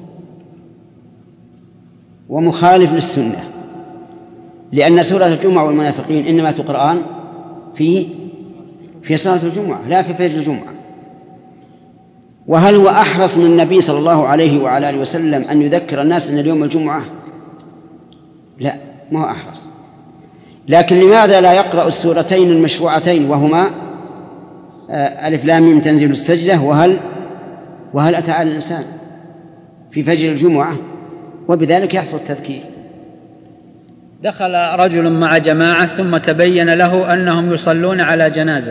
ومخالف للسنة، لأن سورة الجمعة والمنافقين إنما تقرآن في في صلاة الجمعة لا في فجر الجمعة. وهل هو أحرص من النبي صلى الله عليه وعلى آله وسلم أن يذكر الناس أن اليوم الجمعة؟ لا، ما هو أحرص. لكن لماذا لا يقرأ السورتين المشروعتين وهما ألف لام ميم تنزيل السجدة وهل وهل أتى على الإنسان في فجر الجمعة، وبذلك يحصل التذكير. دخل رجل مع جماعة ثم تبين له أنهم يصلون على جنازة.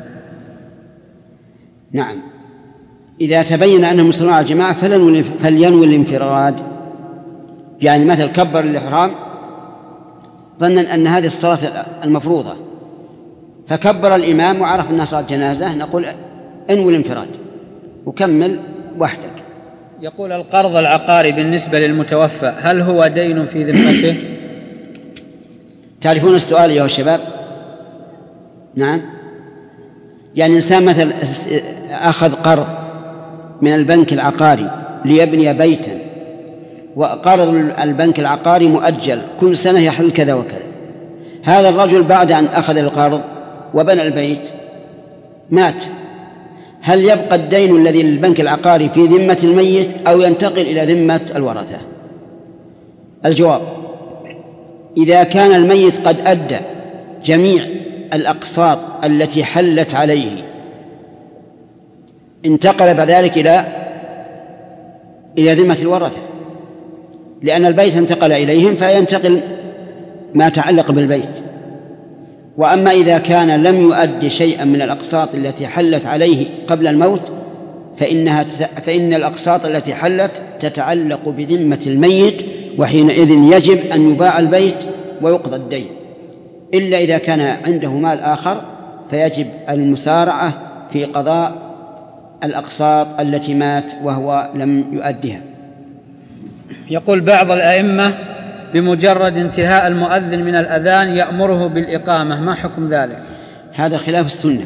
نعم، إذا تبين أنهم يصلون على جماعة فلينوي الانفراد، يعني مثل كبر الإحرام ظنا أن هذه الصلاة المفروضة فكبر الإمام وعرف أنها صلاة جنازة، نقول انوي الانفراد وكمل وحدك. يقول القرض العقاري بالنسبة للمتوفى هل هو دين في ذمته؟ تعرفون السؤال يا شباب؟ نعم، يعني إنسان مثل أخذ قرض من البنك العقاري ليبني بيتا، وقرض البنك العقاري مؤجل كل سنة يحل كذا وكذا. هذا الرجل بعد أن أخذ القرض وبنى البيت مات، هل يبقى الدين الذي للبنك العقاري في ذمة الميت أو ينتقل إلى ذمة الورثة؟ الجواب: إذا كان الميت قد أدى جميع الأقساط التي حلت عليه انتقل بذلك إلى إلى ذمة الورثة، لأن البيت انتقل إليهم فينتقل ما تعلق بالبيت. وأما إذا كان لم يؤدي شيئا من الأقساط التي حلت عليه قبل الموت فإنها فإن الأقساط التي حلت تتعلق بذمة الميت، وحينئذ يجب أن يباع البيت ويقضى الدين، إلا إذا كان عنده مال آخر فيجب المسارعة في قضاء الأقساط التي مات وهو لم يؤديها. يقول بعض الأئمة بمجرد انتهاء المؤذن من الأذان يأمره بالإقامة، ما حكم ذلك؟ هذا خلاف السنة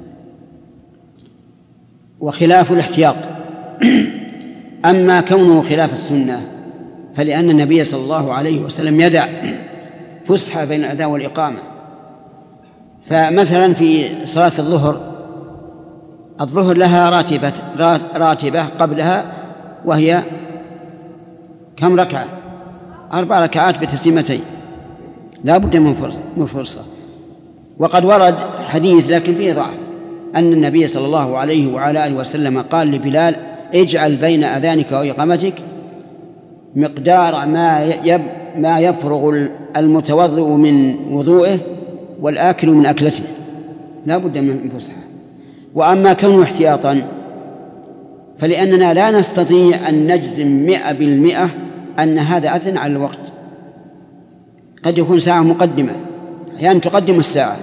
وخلاف الاحتياط. أما كونه خلاف السنة فلأن النبي صلى الله عليه وسلم يدع فسحة بين الأذان والإقامة. فمثلا في صلاة الظهر الظهر لها راتبة راتبة قبلها وهي كم ركعة؟ أربع ركعات بتسليمتين، لا بد من فرصة. وقد ورد حديث لكن فيه ضعف أن النبي صلى الله عليه وعلى آله وسلم قال لبلال: اجعل بين أذانك وإقامتك مقدار ما يب ما يفرغ المتوضئ من وضوئه والآكل من أكلته، لا بد من فسحة. وأما كونه احتياطا فلأننا لا نستطيع أن نجزم مئة بالمئة أن هذا أذن على الوقت، قد يكون ساعة مقدمة، يعني تقدم الساعة،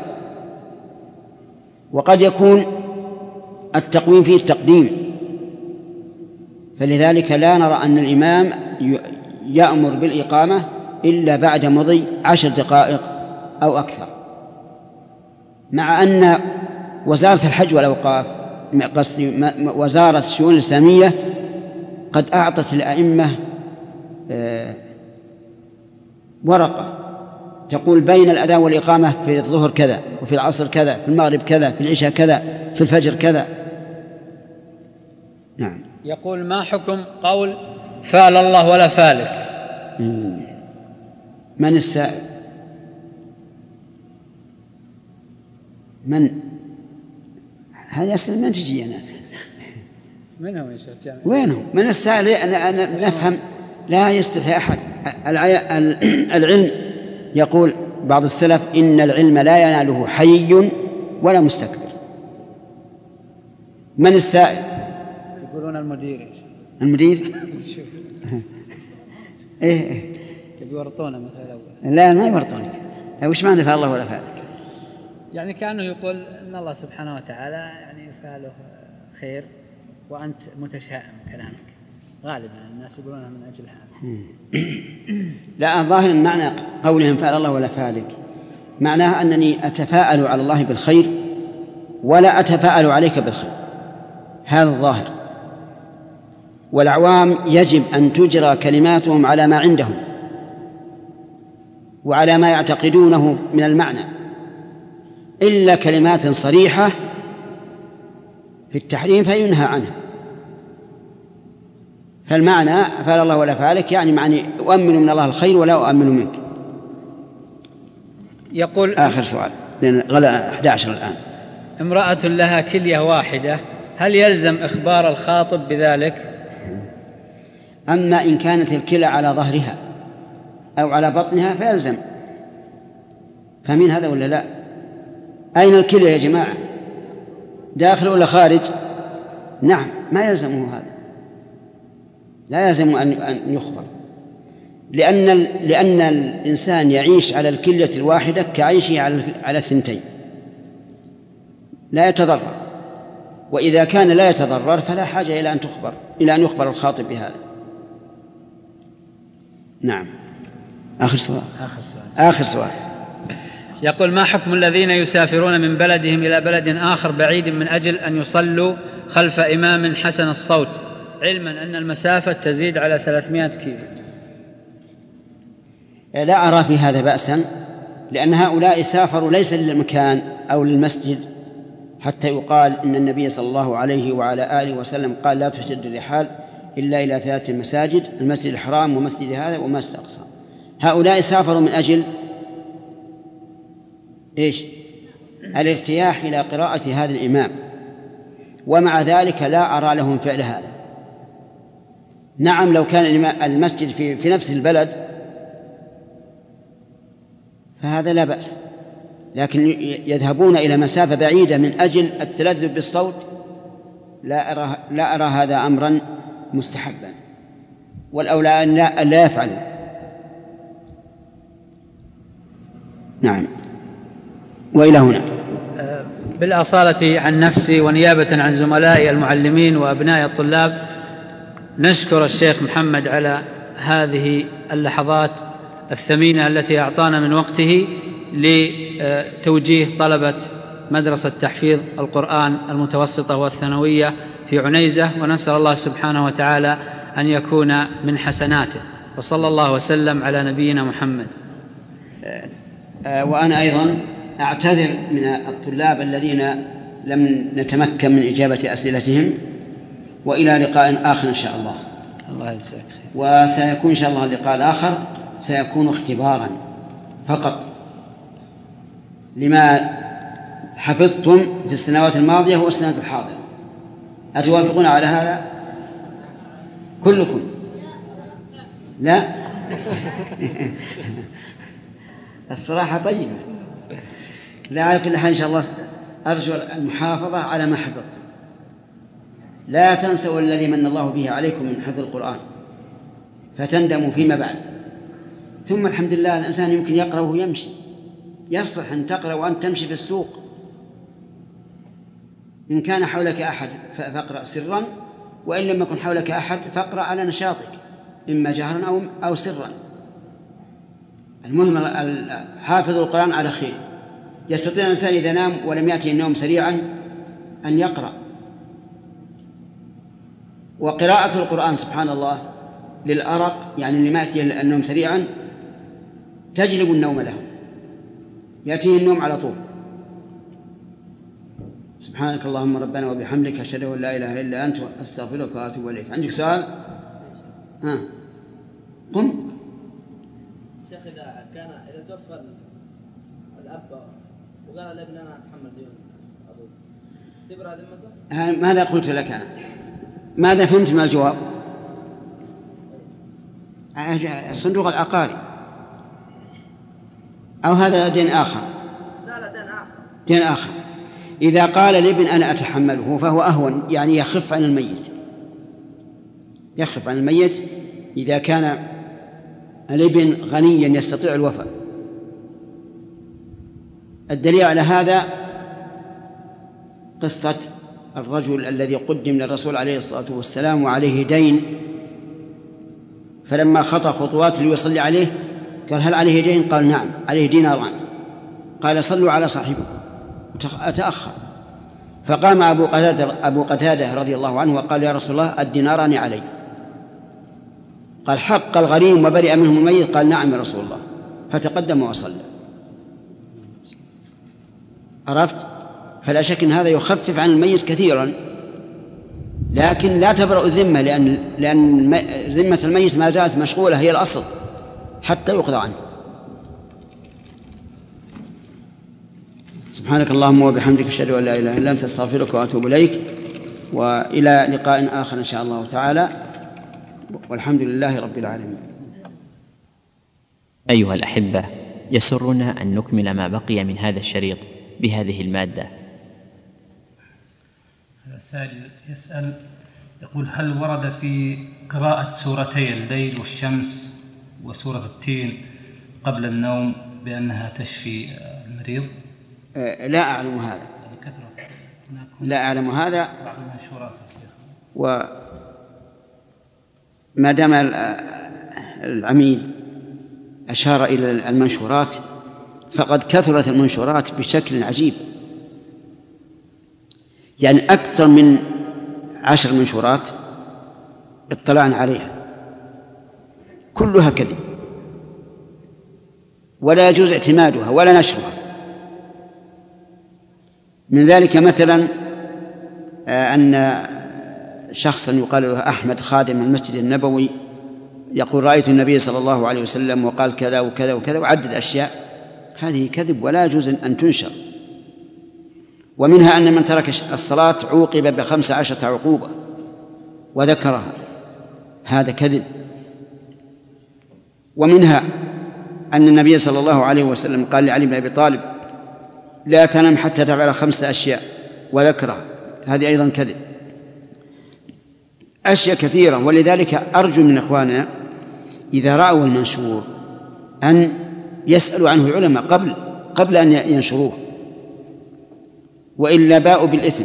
وقد يكون التقويم فيه التقديم. فلذلك لا نرى أن الإمام يأمر بالإقامة إلا بعد مضي عشر دقائق أو أكثر، مع أن وزارة الحج والأوقاف قصدي وزارة الشؤون الإسلامية قد أعطت الأئمة ورقة تقول بين الأذان والإقامة في الظهر كذا، وفي العصر كذا، في المغرب كذا، في العشاء كذا، في الفجر كذا. نعم. يقول: ما حكم قول فال الله ولا فالك؟ من السائل؟ من هذا أصل من تجي يا ناس؟ منهم يا شيخ جامع؟ وينهم؟ من السائل؟ أنا, أنا نفهم لا يستفي أحد. العلم يقول بعض السلف: إن العلم لا يناله حي ولا مستكبر. من السائل؟ يقولون المدير. المدير؟ إيه يورطونه مثل الأول. لا ما يورطونك. وش معنى فعل الله ولا فعلك؟ يعني كأنه يقول إن الله سبحانه وتعالى يعني فعله خير وأنت متشائم كلامك. غالبا الناس يقولونها من أجل هذا. لا، ظاهر معنى قولهم فعل الله ولا فعلك معناها أنني أتفاءل على الله بالخير ولا أتفاءل عليك بالخير. هذا الظاهر. والعوام يجب أن تجرى كلماتهم على ما عندهم وعلى ما يعتقدونه من المعنى، إلا كلمات صريحة في التحريم فينهى عنها. فالمعنى فعل الله ولا فعلك يعني معني أؤمن من الله الخير ولا أؤمن منك. يقول آخر سؤال لأن غلا أحد عشر الآن. امرأة لها كلية واحدة، هل يلزم إخبار الخاطب بذلك؟ أما إن كانت الكلى على ظهرها أو على بطنها فيلزم. فمن هذا ولا لا؟ أين الكلى يا جماعة؟ داخل ولا خارج؟ نعم، ما يلزمه هذا، لا يلزم أن يخبر، لأن لأن الإنسان يعيش على الكلية الواحدة كعيشه على الثنتين، لا يتضرر. وإذا كان لا يتضرر فلا حاجة إلى أن تخبر إلى أن يخبر الخاطب بهذا. نعم. آخر سؤال. آخر سؤال. آخر سؤال. يقول: ما حكم الذين يسافرون من بلدهم إلى بلد آخر بعيد من أجل أن يصلوا خلف إمام حسن الصوت، علما أن المسافة تزيد على ثلاثمائة كيلو؟ لا أرى في هذا بأسا، لأن هؤلاء سافروا ليس للمكان أو للمسجد حتى يقال إن النبي صلى الله عليه وعلى آله وسلم قال: لا تشد الرحال إلا إلى ثلاث مساجد، المسجد الحرام ومسجد هذا ومسجد الأقصى. هؤلاء سافروا من أجل إيش؟ الارتياح إلى قراءة هذا الإمام، ومع ذلك لا أرى لهم فعل هذا. نعم، لو كان المسجد في, في نفس البلد فهذا لا بأس، لكن يذهبون إلى مسافة بعيدة من أجل التلذذ بالصوت، لا أرى, لا أرى هذا أمرا مستحبا، والأولى أن لا, لا يفعل. نعم. وإلى هنا بالأصالة عن نفسي ونيابة عن زملائي المعلمين وأبناء الطلاب نشكر الشيخ محمد على هذه اللحظات الثمينة التي أعطانا من وقته لتوجيه طلبة مدرسة تحفيظ القرآن المتوسطة والثانوية في عنيزة، ونسأل الله سبحانه وتعالى أن يكون من حسناته، وصلى الله وسلم على نبينا محمد. وأنا أيضا أعتذر من الطلاب الذين لم نتمكن من إجابة أسئلتهم، وإلى لقاء آخر إن شاء الله. الله يجزاك. وسيكون إن شاء الله اللقاء الآخر سيكون اختبارا فقط لما حفظتم في السنوات الماضية والسنة الحاضرة. أتوافقون على هذا كلكم؟ لا. الصراحة طيبة. لا على كل حال إن شاء الله أرجو المحافظة على ما حفظتم. لا تنسوا الذي من الله به عليكم من حفظ القرآن فتندموا فيما بعد. ثم الحمد لله الإنسان يمكن يقرأ وهو يمشي، يصح أن تقرأ وأن تمشي في السوق. إن كان حولك أحد فاقرأ سرا، وإن لم يكن حولك أحد فاقرأ على نشاطك إما جهرا أو أو سرا. المهم حافظ القرآن على خير. يستطيع الإنسان إذا نام ولم يأتي النوم سريعا أن يقرأ. وقراءة القرآن سبحان الله للأرق، يعني لما يأتي النوم سريعا، تجلب النوم له، يأتيه النوم على طول. سبحان سبحانك اللهم ربنا وبحمدك أشهد أن لا إله إلا أنت أستغفرك وأتوب إليك. عندك سؤال؟ ها قم. شيخ إذا كان إذا توفى الأب وقال الابن أنا أتحمل ديون أبوك تبرأ ذمته؟ ماذا قلت لك أنا؟ ماذا فهمت من الجواب؟ صندوق العقاري أو هذا دين آخر؟ لا لا دين آخر. دين آخر. إذا قال الابن أنا أتحمله فهو أهون، يعني يخف عن الميت، يخف عن الميت إذا كان الابن غنيا يستطيع الوفاء. الدليل على هذا قصة الرجل الذي قدم للرسول عليه الصلاة والسلام وعليه دين، فلما خطى خطوات ليصلي عليه قال هل عليه دين؟ قال نعم عليه ديناران. قال صلوا على صاحبه أتأخر. فقام أبو قتادة, أبو قتادة رضي الله عنه وقال يا رسول الله الديناران علي. قال حق الغريم وبرئ منهم الميت؟ قال نعم يا رسول الله. فتقدم وصلى. عرفت؟ فلا شك أن هذا يخفف عن الميت كثيرا، لكن لا تبرأ الذمة، لأن لأن ذمة الميت ما زالت مشغولة، هي الأصل حتى يقضى عنه. سبحانك اللهم وبحمدك أشهد أن لا إله إلا أنت أستغفرك وأتوب إليك، وإلى لقاء آخر إن شاء الله تعالى، والحمد لله رب العالمين. أيها الأحبة، يسرنا أن نكمل ما بقي من هذا الشريط بهذه المادة. السائل يسأل يقول هل ورد في قراءة سورتي الليل والشمس وسورة التين قبل النوم بأنها تشفي المريض؟ لا أعلم هذا، لا أعلم هذا. وما دام العميد أشار إلى المنشورات فقد كثرت المنشورات بشكل عجيب، يعني أكثر من عشر منشورات اطلعنا عليها كلها كذب، ولا يجوز اعتمادها ولا نشرها. من ذلك مثلا أن شخصا يقال له أحمد خادم المسجد النبوي يقول رأيت النبي صلى الله عليه وسلم وقال كذا وكذا وكذا وعدد أشياء، هذه كذب ولا يجوز أن تنشر. ومنها أن من ترك الصلاة عوقب بخمس عشرة عقوبة وذكرها، هذا كذب. ومنها أن النبي صلى الله عليه وسلم قال لعلي بن أبي طالب لا تنم حتى تفعل خمسة أشياء وذكرها، هذه أيضا كذب. أشياء كثيرة، ولذلك أرجو من إخواننا إذا رأوا المنشور أن يسألوا عنه العلماء قبل قبل أن ينشروه، وإلا باءوا بالإثم.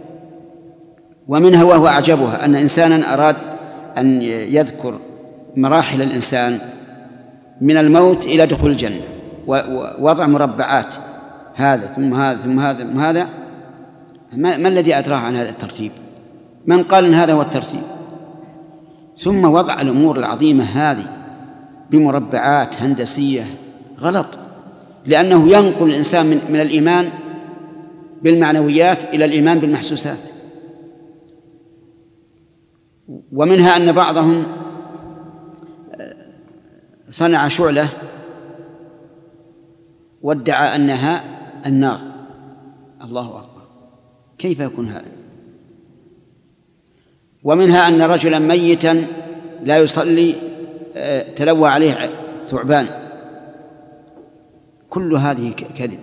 ومنها وهو أعجبها أن إنسانا أراد أن يذكر مراحل الإنسان من الموت إلى دخول الجنة ووضع مربعات، هذا ثم هذا ثم هذا ثم هذا. ما, ما الذي أدراه عن هذا الترتيب؟ من قال إن هذا هو الترتيب؟ ثم وضع الأمور العظيمة هذه بمربعات هندسية غلط، لأنه ينقل الإنسان من, من الإيمان بالمعنويات إلى الإيمان بالمحسوسات. ومنها أن بعضهم صنع شعلة وادعى أنها النار. الله أكبر، كيف يكون هذا؟ ومنها أن رجلا ميتا لا يصلي تلوى عليه ثعبان، كل هذه كذب.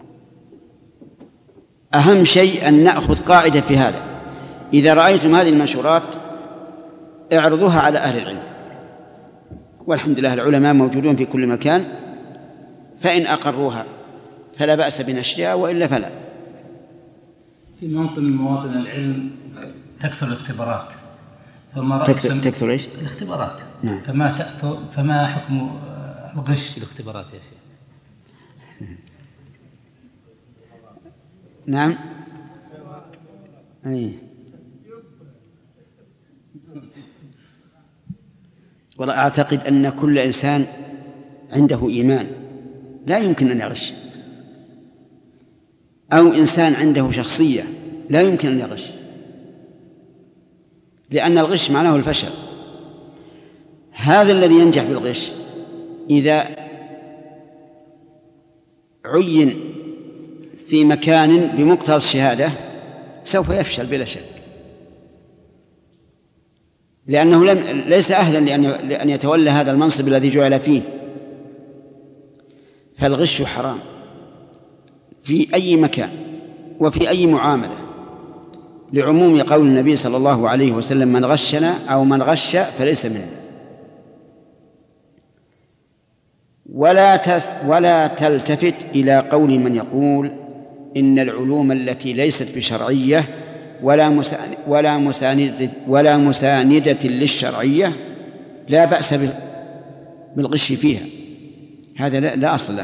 أهم شيء أن نأخذ قاعدة في هذا: إذا رأيتم هذه المنشورات اعرضوها على أهل العلم، والحمد لله العلماء موجودون في كل مكان، فإن أقروها فلا بأس بنشرها، وإلا فلا. في موطن من مواطن العلم تكثر الاختبارات، فما رأيك تكثر إيش؟ الاختبارات. نعم. فما تأثر فما حكم الغش في الاختبارات يا شيخ؟ نعم. أي. ولا أعتقد أن كل إنسان عنده إيمان لا يمكن أن يغش، أو إنسان عنده شخصية لا يمكن أن يغش، لأن الغش معناه الفشل. هذا الذي ينجح بالغش إذا عين في مكان بمقتضى الشهادة سوف يفشل بلا شك، لأنه لم ليس أهلا لأن يتولى هذا المنصب الذي جعل فيه. فالغش حرام في أي مكان وفي أي معاملة، لعموم قول النبي صلى الله عليه وسلم: من غشنا أو من غش فليس منا. ولا ولا تلتفت إلى قول من يقول إن العلوم التي ليست بشرعية ولا ولا مساندة ولا مساندة للشرعية لا بأس بالغش فيها، هذا لا, لا أصل له.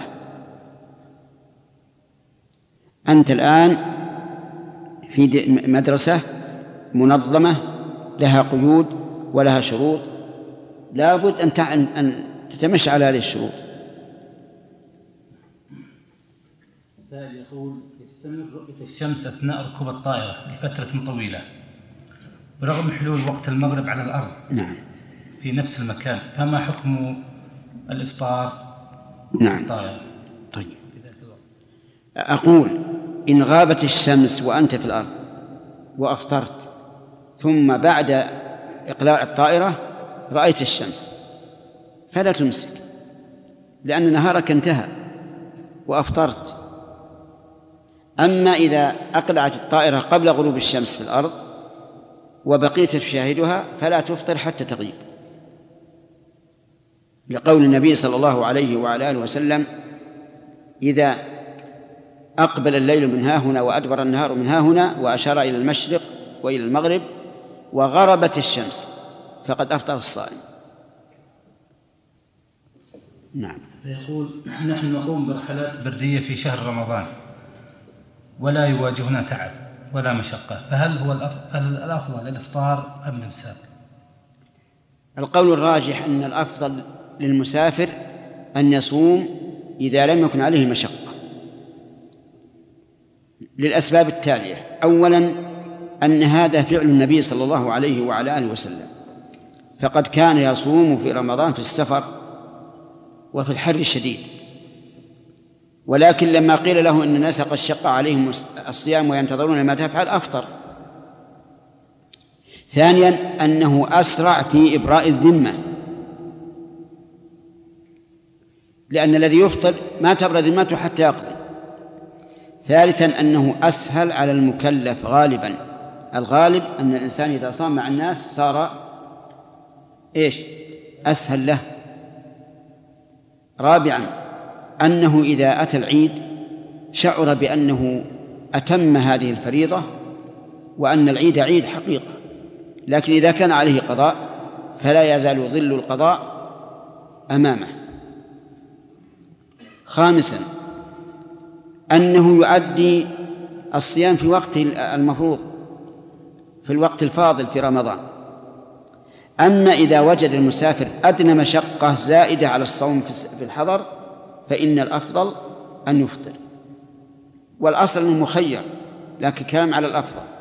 أنت الآن في مدرسة منظمة لها قيود ولها شروط، لا بد أن تتمشى على هذه الشروط. سائل يقول: يستمر رؤية الشمس أثناء ركوب الطائرة لفترة طويلة برغم حلول وقت المغرب على الأرض. نعم. في نفس المكان، فما حكم الإفطار؟ نعم. الطائرة؟ طيب، أقول إن غابت الشمس وأنت في الأرض وأفطرت ثم بعد إقلاع الطائرة رأيت الشمس فلا تمسك، لأن نهارك انتهى وأفطرت. أما إذا أقلعت الطائرة قبل غروب الشمس في الأرض وبقيت تشاهدها فلا تفطر حتى تغيب، لقول النبي صلى الله عليه وعلى آله وسلم: إذا أقبل الليل من ها هنا وأدبر النهار من ها هنا، وأشار إلى المشرق وإلى المغرب، وغربت الشمس فقد أفطر الصائم. نعم. يقول: نحن نقوم برحلات برية في شهر رمضان ولا يواجهنا تعب ولا مشقة، فهل هو الأفضل, الأفضل الإفطار أم الإمساك؟ القول الراجح أن الأفضل للمسافر أن يصوم إذا لم يكن عليه مشقة، للأسباب التالية: أولا أن هذا فعل النبي صلى الله عليه وعلى آله وسلم، فقد كان يصوم في رمضان في السفر وفي الحر الشديد، ولكن لما قيل له إن الناس قد شق عليهم الصيام وينتظرون ما تفعل أفطر. ثانيا أنه أسرع في إبراء الذمة، لأن الذي يفطر ما تبرأ ذمته حتى يقضي. ثالثا أنه أسهل على المكلف غالبا، الغالب أن الإنسان إذا صام مع الناس صار إيش؟ أسهل له. رابعا أنه إذا أتى العيد شعر بأنه أتم هذه الفريضة وأن العيد عيد حقيقة، لكن إذا كان عليه قضاء فلا يزال ظل القضاء أمامه. خامسا أنه يؤدي الصيام في وقته المفروض، في الوقت الفاضل في رمضان. أما إذا وجد المسافر أدنى مشقة زائدة على الصوم في الحضر فإن الأفضل أن يفطر، والأصل أنه مخير، لكن كلام على الأفضل.